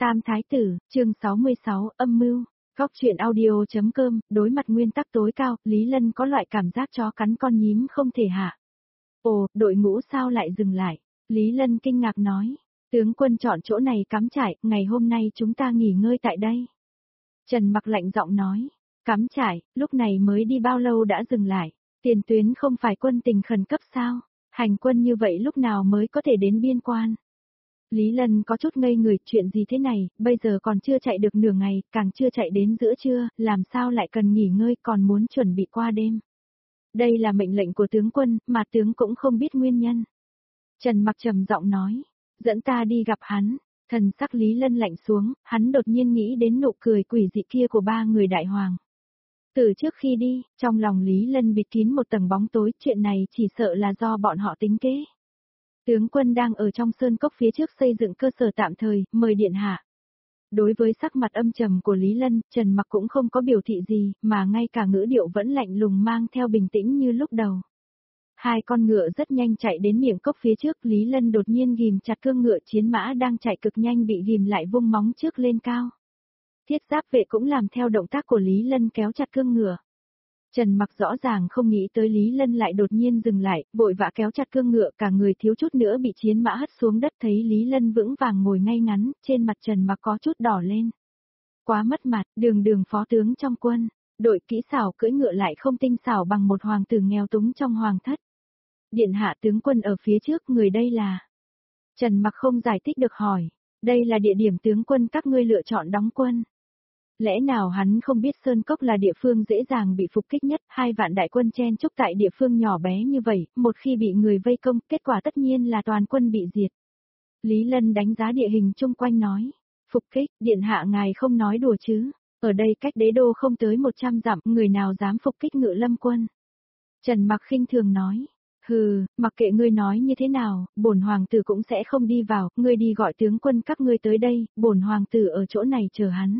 Tam Thái Tử, chương 66, âm mưu. Góc truyện audio.com, đối mặt nguyên tắc tối cao, Lý Lân có loại cảm giác chó cắn con nhím không thể hạ. Ồ, đội ngũ sao lại dừng lại? Lý Lân kinh ngạc nói. Tướng quân chọn chỗ này cắm trại, ngày hôm nay chúng ta nghỉ ngơi tại đây. Trần Mặc lạnh giọng nói. Cắm trại, lúc này mới đi bao lâu đã dừng lại. Tiền tuyến không phải quân tình khẩn cấp sao? Hành quân như vậy lúc nào mới có thể đến biên quan? Lý Lân có chút ngây người, chuyện gì thế này, bây giờ còn chưa chạy được nửa ngày, càng chưa chạy đến giữa trưa, làm sao lại cần nghỉ ngơi còn muốn chuẩn bị qua đêm. Đây là mệnh lệnh của tướng quân, mà tướng cũng không biết nguyên nhân. Trần Mặc trầm giọng nói, dẫn ta đi gặp hắn. Thần sắc Lý Lân lạnh xuống, hắn đột nhiên nghĩ đến nụ cười quỷ dị kia của ba người đại hoàng. Từ trước khi đi, trong lòng Lý Lân bịt kín một tầng bóng tối, chuyện này chỉ sợ là do bọn họ tính kế. Tướng quân đang ở trong sơn cốc phía trước xây dựng cơ sở tạm thời, mời điện hạ. Đối với sắc mặt âm trầm của Lý Lân, Trần Mặc cũng không có biểu thị gì, mà ngay cả ngữ điệu vẫn lạnh lùng mang theo bình tĩnh như lúc đầu. Hai con ngựa rất nhanh chạy đến miệng cốc phía trước, Lý Lân đột nhiên ghim chặt cương ngựa, chiến mã đang chạy cực nhanh bị ghim lại vung móng trước lên cao. Thiết giáp vệ cũng làm theo động tác của Lý Lân kéo chặt cương ngựa. Trần Mặc rõ ràng không nghĩ tới Lý Lân lại đột nhiên dừng lại, vội vã kéo chặt cương ngựa, cả người thiếu chút nữa bị chiến mã hất xuống đất, thấy Lý Lân vững vàng ngồi ngay ngắn, trên mặt Trần Mặc có chút đỏ lên. Quá mất mặt, đường phó tướng trong quân, đội kỹ xảo cưỡi ngựa lại không tinh xảo bằng một hoàng tử nghèo túng trong hoàng thất. Điện hạ tướng quân ở phía trước, người đây là... Trần Mặc không giải thích được hỏi, đây là địa điểm tướng quân các ngươi lựa chọn đóng quân. Lẽ nào hắn không biết Sơn Cốc là địa phương dễ dàng bị phục kích nhất, 2 vạn đại quân chen chúc tại địa phương nhỏ bé như vậy, một khi bị người vây công, kết quả tất nhiên là toàn quân bị diệt. Lý Lân đánh giá địa hình chung quanh nói, phục kích, điện hạ ngài không nói đùa chứ, ở đây cách đế đô không tới 100 dặm, người nào dám phục kích Ngự Lâm quân. Trần Mặc khinh thường nói, hừ, mặc kệ ngươi nói như thế nào, bổn hoàng tử cũng sẽ không đi vào, ngươi đi gọi tướng quân các ngươi tới đây, bổn hoàng tử ở chỗ này chờ hắn.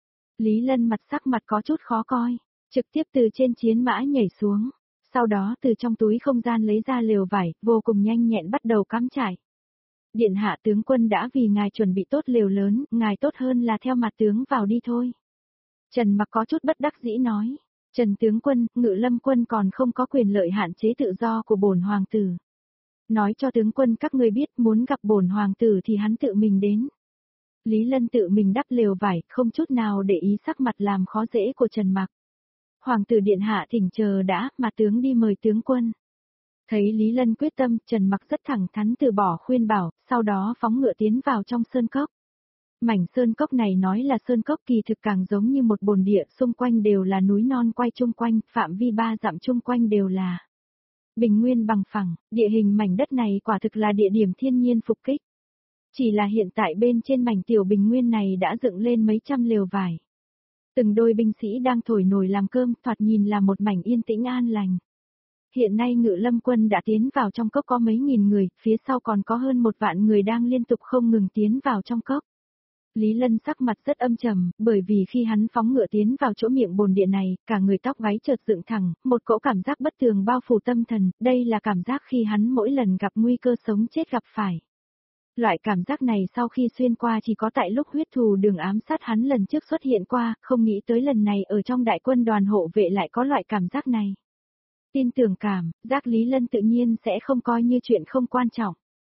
Lý Lân sắc mặt có chút khó coi, trực tiếp từ trên chiến mã nhảy xuống, sau đó từ trong túi không gian lấy ra lều vải, vô cùng nhanh nhẹn bắt đầu cắm trại. Điện hạ tướng quân đã vì ngài chuẩn bị tốt lều lớn, ngài tốt hơn là theo mặt tướng vào đi thôi. Trần Mặc có chút bất đắc dĩ nói, Trần tướng quân, Ngự Lâm quân còn không có quyền lợi hạn chế tự do của bổn hoàng tử. Nói cho tướng quân các ngươi biết, muốn gặp bổn hoàng tử thì hắn tự mình đến. Lý Lân tự mình đắp lều vải, không chút nào để ý sắc mặt làm khó dễ của Trần Mặc. Hoàng tử điện hạ thỉnh chờ đã, mà tướng đi mời tướng quân. Thấy Lý Lân quyết tâm, Trần Mặc rất thẳng thắn từ bỏ khuyên bảo, sau đó phóng ngựa tiến vào trong sơn cốc. Mảnh sơn cốc này nói là sơn cốc kỳ thực càng giống như một bồn địa, xung quanh đều là núi non quay chung quanh, phạm vi 3 dặm chung quanh đều là bình nguyên bằng phẳng, địa hình mảnh đất này quả thực là địa điểm thiên nhiên phục kích. Chỉ là hiện tại bên trên mảnh tiểu bình nguyên này đã dựng lên mấy trăm lều vải. Từng đôi binh sĩ đang thổi nồi làm cơm, thoạt nhìn là một mảnh yên tĩnh an lành. Hiện nay Ngự Lâm quân đã tiến vào trong cốc có mấy nghìn người, phía sau còn có hơn 1 vạn người đang liên tục không ngừng tiến vào trong cốc. Lý Lân sắc mặt rất âm trầm, bởi vì khi hắn phóng ngựa tiến vào chỗ miệng bồn địa này, cả người tóc gáy chợt dựng thẳng, một cỗ cảm giác bất tường bao phủ tâm thần, đây là cảm giác khi hắn mỗi lần gặp nguy cơ sống chết gặp phải. Loại cảm giác này sau khi xuyên qua chỉ có tại lúc huyết thù đường ám sát hắn lần trước xuất hiện qua, không nghĩ tới lần này ở trong đại quân đoàn hộ vệ lại có loại cảm giác này. Tin tưởng cảm, giác Lý Lân tự nhiên sẽ không coi như chuyện không quan trọng.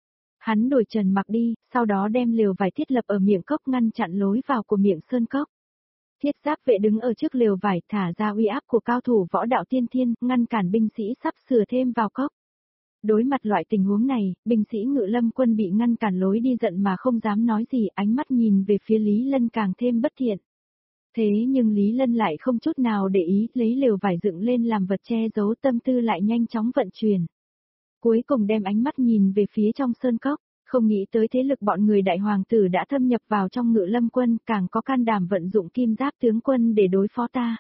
Hắn đuổi Trần Mặc đi, sau đó đem lều vải thiết lập ở miệng cốc ngăn chặn lối vào của miệng sơn cốc. Thiết giáp vệ đứng ở trước lều vải thả ra uy áp của cao thủ võ đạo tiên thiên, ngăn cản binh sĩ sắp sửa thêm vào cốc. Đối mặt loại tình huống này, binh sĩ Ngự Lâm quân bị ngăn cản lối đi giận mà không dám nói gì, ánh mắt nhìn về phía Lý Lân càng thêm bất thiện. Thế nhưng Lý Lân lại không chút nào để ý, lấy lều vải dựng lên làm vật che giấu, tâm tư lại nhanh chóng vận chuyển. Cuối cùng đem ánh mắt nhìn về phía trong sơn cốc, không nghĩ tới thế lực bọn người đại hoàng tử đã thâm nhập vào trong Ngự Lâm quân, càng có can đảm vận dụng kim giáp tướng quân để đối phó ta.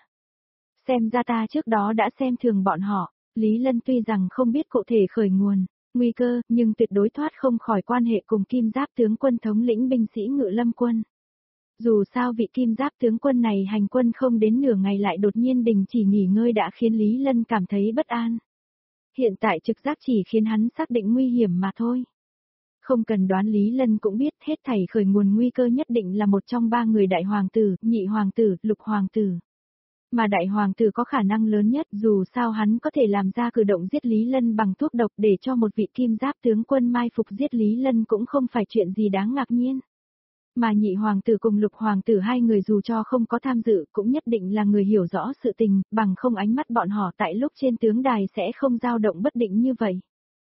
Xem ra ta trước đó đã xem thường bọn họ. Lý Lân tuy rằng không biết cụ thể khởi nguồn, nguy cơ, nhưng tuyệt đối thoát không khỏi quan hệ cùng kim giáp tướng quân thống lĩnh binh sĩ Ngự Lâm quân. Dù sao vị kim giáp tướng quân này hành quân không đến nửa ngày lại đột nhiên đình chỉ nghỉ ngơi đã khiến Lý Lân cảm thấy bất an. Hiện tại trực giác chỉ khiến hắn xác định nguy hiểm mà thôi. Không cần đoán Lý Lân cũng biết hết thảy khởi nguồn nguy cơ nhất định là một trong ba người đại hoàng tử, nhị hoàng tử, lục hoàng tử. Mà đại hoàng tử có khả năng lớn nhất dù sao hắn có thể làm ra cử động giết Lý Lân bằng thuốc độc để cho một vị kim giáp tướng quân mai phục giết Lý Lân cũng không phải chuyện gì đáng ngạc nhiên. Mà nhị hoàng tử cùng lục hoàng tử hai người dù cho không có tham dự cũng nhất định là người hiểu rõ sự tình, bằng không ánh mắt bọn họ tại lúc trên tướng đài sẽ không dao động bất định như vậy.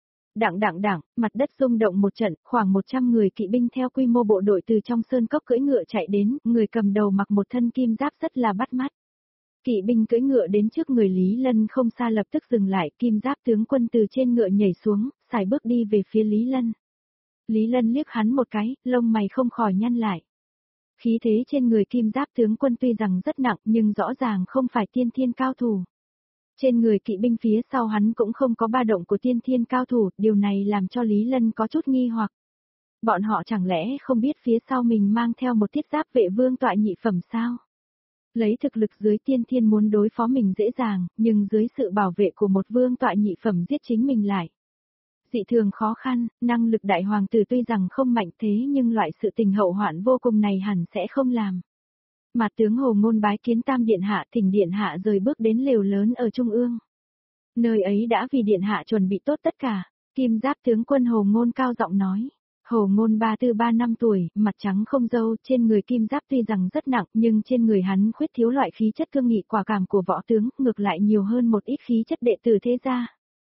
Đặng, mặt đất rung động một trận, khoảng 100 người kỵ binh theo quy mô bộ đội từ trong sơn cốc cưỡi ngựa chạy đến, người cầm đầu mặc một thân kim giáp rất là bắt mắt. Kỵ binh cưỡi ngựa đến trước người Lý Lân không xa lập tức dừng lại, kim giáp tướng quân từ trên ngựa nhảy xuống, xài bước đi về phía Lý Lân. Lý Lân liếc hắn một cái, lông mày không khỏi nhăn lại. Khí thế trên người kim giáp tướng quân tuy rằng rất nặng nhưng rõ ràng không phải tiên thiên cao thủ. Trên người kỵ binh phía sau hắn cũng không có ba động của tiên thiên cao thủ, điều này làm cho Lý Lân có chút nghi hoặc. Bọn họ chẳng lẽ không biết phía sau mình mang theo một thiết giáp vệ vương tọa nhị phẩm sao? Lấy thực lực dưới tiên thiên muốn đối phó mình dễ dàng, nhưng dưới sự bảo vệ của một vương tọa nhị phẩm giết chính mình lại. Dị thường khó khăn, năng lực đại hoàng tử tuy rằng không mạnh thế nhưng loại sự tình hậu hoạn vô cùng này hẳn sẽ không làm. Mà tướng Hồ Ngôn bái kiến Tam Điện Hạ, thỉnh Điện Hạ rời bước đến lều lớn ở Trung ương. Nơi ấy đã vì Điện Hạ chuẩn bị tốt tất cả, kim giáp tướng quân Hồ Ngôn cao giọng nói. Hồ Ngôn 3 năm tuổi, mặt trắng không râu, trên người kim giáp tuy rằng rất nặng nhưng trên người hắn khuyết thiếu loại khí chất cương nghị quả cảm của võ tướng, ngược lại nhiều hơn một ít khí chất đệ tử thế gia.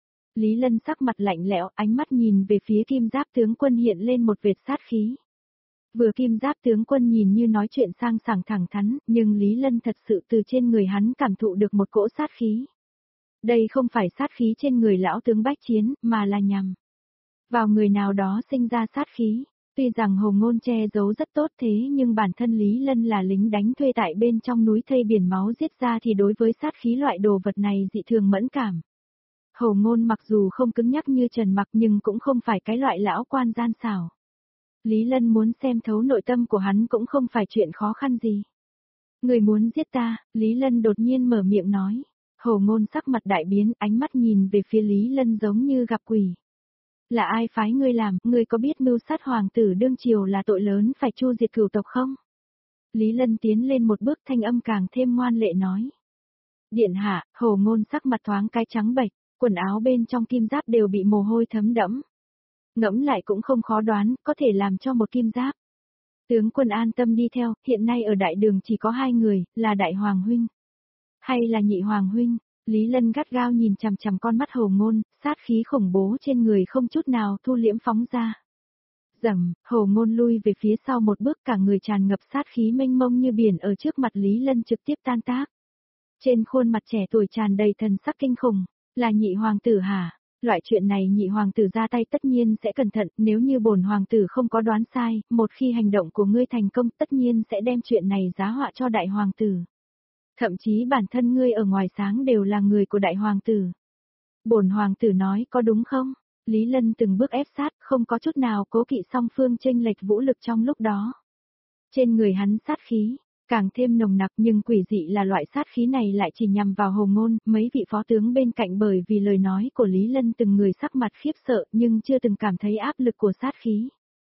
Lý Lân sắc mặt lạnh lẽo, ánh mắt nhìn về phía kim giáp tướng quân hiện lên một vệt sát khí. Vừa kim giáp tướng quân nhìn như nói chuyện sang sảng thẳng thắn, nhưng Lý Lân thật sự từ trên người hắn cảm thụ được một cỗ sát khí. Đây không phải sát khí trên người lão tướng bách chiến, mà là nhằm vào người nào đó sinh ra sát khí. Tuy rằng Hồ Ngôn che giấu rất tốt thế nhưng bản thân Lý Lân là lính đánh thuê tại bên trong núi thây biển máu giết ra thì đối với sát khí loại đồ vật này dị thường mẫn cảm. Hồ Ngôn mặc dù không cứng nhắc như Trần Mặc nhưng cũng không phải cái loại lão quan gian xảo. Lý Lân muốn xem thấu nội tâm của hắn cũng không phải chuyện khó khăn gì. Người muốn giết ta, Lý Lân đột nhiên mở miệng nói. Hồ Ngôn sắc mặt đại biến, ánh mắt nhìn về phía Lý Lân giống như gặp quỷ. Là ai phái ngươi làm, ngươi có biết mưu sát hoàng tử đương triều là tội lớn phải chu diệt cửu tộc không? Lý Lân tiến lên một bước thanh âm càng thêm ngoan lệ nói. Điện hạ, Hồ Ngôn sắc mặt thoáng cái trắng bệch, quần áo bên trong kim giáp đều bị mồ hôi thấm đẫm. Ngẫm lại cũng không khó đoán, có thể làm cho một kim giáp. Tướng quân an tâm đi theo, hiện nay ở đại đường chỉ có hai người, là đại hoàng huynh. Hay là nhị hoàng huynh, Lý Lân gắt gao nhìn chằm chằm con mắt Hồ Ngôn, sát khí khủng bố trên người không chút nào thu liễm phóng ra. Rầm, Hồ Ngôn lui về phía sau một bước cả người tràn ngập sát khí mênh mông như biển ở trước mặt Lý Lân trực tiếp tan tác. Trên khuôn mặt trẻ tuổi tràn đầy thần sắc kinh khủng, là nhị hoàng tử hả? Loại chuyện này nhị hoàng tử ra tay tất nhiên sẽ cẩn thận, nếu như bổn hoàng tử không có đoán sai, một khi hành động của ngươi thành công tất nhiên sẽ đem chuyện này giá họa cho đại hoàng tử. Thậm chí bản thân ngươi ở ngoài sáng đều là người của đại hoàng tử. Bổn hoàng tử nói có đúng không? Lý Lân từng bước ép sát, không có chút nào cố kỵ song phương chênh lệch vũ lực trong lúc đó. Trên người hắn sát khí, càng thêm nồng nặc nhưng quỷ dị là loại sát khí này lại chỉ nhằm vào Hồ Ngôn, mấy vị phó tướng bên cạnh bởi vì lời nói của Lý Lân từng người sắc mặt khiếp sợ nhưng chưa từng cảm thấy áp lực của sát khí.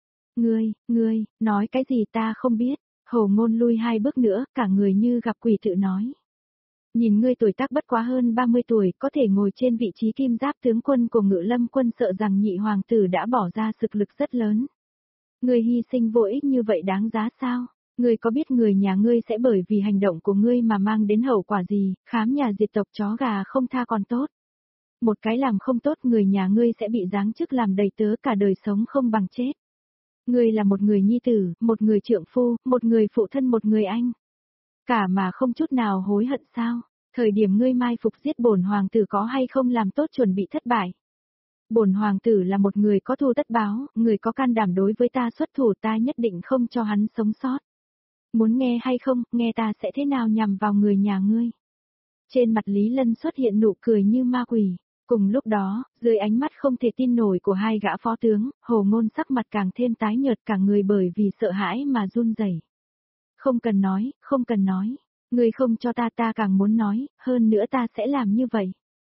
Ngươi, nói cái gì ta không biết, Hồ Ngôn lui hai bước nữa, cả người như gặp quỷ tự nói. Nhìn ngươi tuổi tác bất quá hơn 30 tuổi, có thể ngồi trên vị trí kim giáp tướng quân của Ngự Lâm quân sợ rằng nhị hoàng tử đã bỏ ra sức lực rất lớn. Ngươi hy sinh vô ích như vậy đáng giá sao? Ngươi có biết người nhà ngươi sẽ bởi vì hành động của ngươi mà mang đến hậu quả gì, khám nhà diệt tộc chó gà không tha còn tốt. Một cái làm không tốt người nhà ngươi sẽ bị giáng chức làm đầy tớ cả đời sống không bằng chết. Ngươi là một người nhi tử, một người trượng phu, một người phụ thân một người anh. Cả mà không chút nào hối hận sao? Thời điểm ngươi mai phục giết bổn hoàng tử có hay không làm tốt chuẩn bị thất bại? Bổn hoàng tử là một người có thù tất báo, người có can đảm đối với ta xuất thủ ta nhất định không cho hắn sống sót. Muốn nghe hay không, nghe ta sẽ thế nào nhằm vào người nhà ngươi. Trên mặt Lý Lân xuất hiện nụ cười như ma quỷ. Cùng lúc đó, dưới ánh mắt không thể tin nổi của hai gã phó tướng, Hồ Ngôn sắc mặt càng thêm tái nhợt cả người bởi vì sợ hãi mà run rẩy. Không cần nói, ngươi không cho ta càng muốn nói, hơn nữa ta sẽ làm như vậy.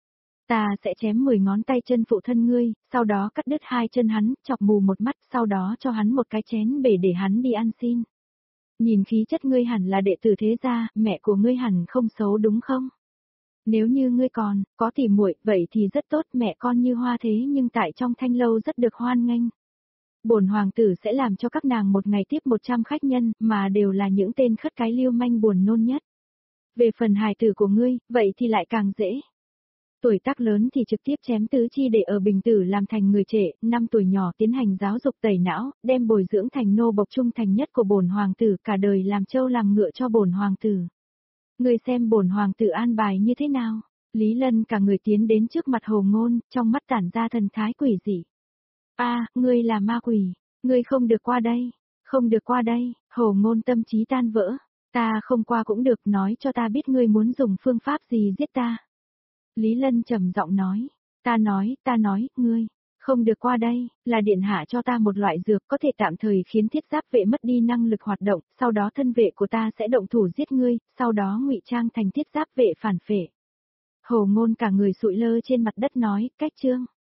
Ta sẽ chém 10 ngón tay chân phụ thân ngươi, sau đó cắt đứt 2 chân hắn, chọc mù một mắt, sau đó cho hắn một cái chén bể để hắn đi ăn xin. Nhìn khí chất ngươi hẳn là đệ tử thế gia, mẹ của ngươi hẳn không xấu đúng không? Nếu như ngươi còn có tỉ muội, vậy thì rất tốt, mẹ con như hoa thế nhưng tại trong thanh lâu rất được hoan nghênh. Bổn hoàng tử sẽ làm cho các nàng một ngày tiếp 100 khách nhân, mà đều là những tên khất cái lưu manh buồn nôn nhất. Về phần hài tử của ngươi, vậy thì lại càng dễ. Tuổi tác lớn thì trực tiếp chém tứ chi để ở bình tử làm thành người trẻ, 5 tuổi nhỏ tiến hành giáo dục tẩy não, đem bồi dưỡng thành nô bộc trung thành nhất của bổn hoàng tử, cả đời làm trâu làm ngựa cho bổn hoàng tử. Ngươi xem bổn hoàng tử an bài như thế nào? Lý Lân cả người tiến đến trước mặt Hồ Ngôn, trong mắt tản ra thần thái quỷ dị. A, ngươi là ma quỷ, ngươi không được qua đây, không được qua đây, Hồ Ngôn tâm trí tan vỡ. Ta không qua cũng được, nói cho ta biết ngươi muốn dùng phương pháp gì giết ta. Lý Lân trầm giọng nói, ta nói, ngươi, không được qua đây, là điện hạ cho ta một loại dược có thể tạm thời khiến thiết giáp vệ mất đi năng lực hoạt động, sau đó thân vệ của ta sẽ động thủ giết ngươi, sau đó ngụy trang thành thiết giáp vệ phản phệ. Hồ Ngôn cả người sụi lơ trên mặt đất nói, cách chương.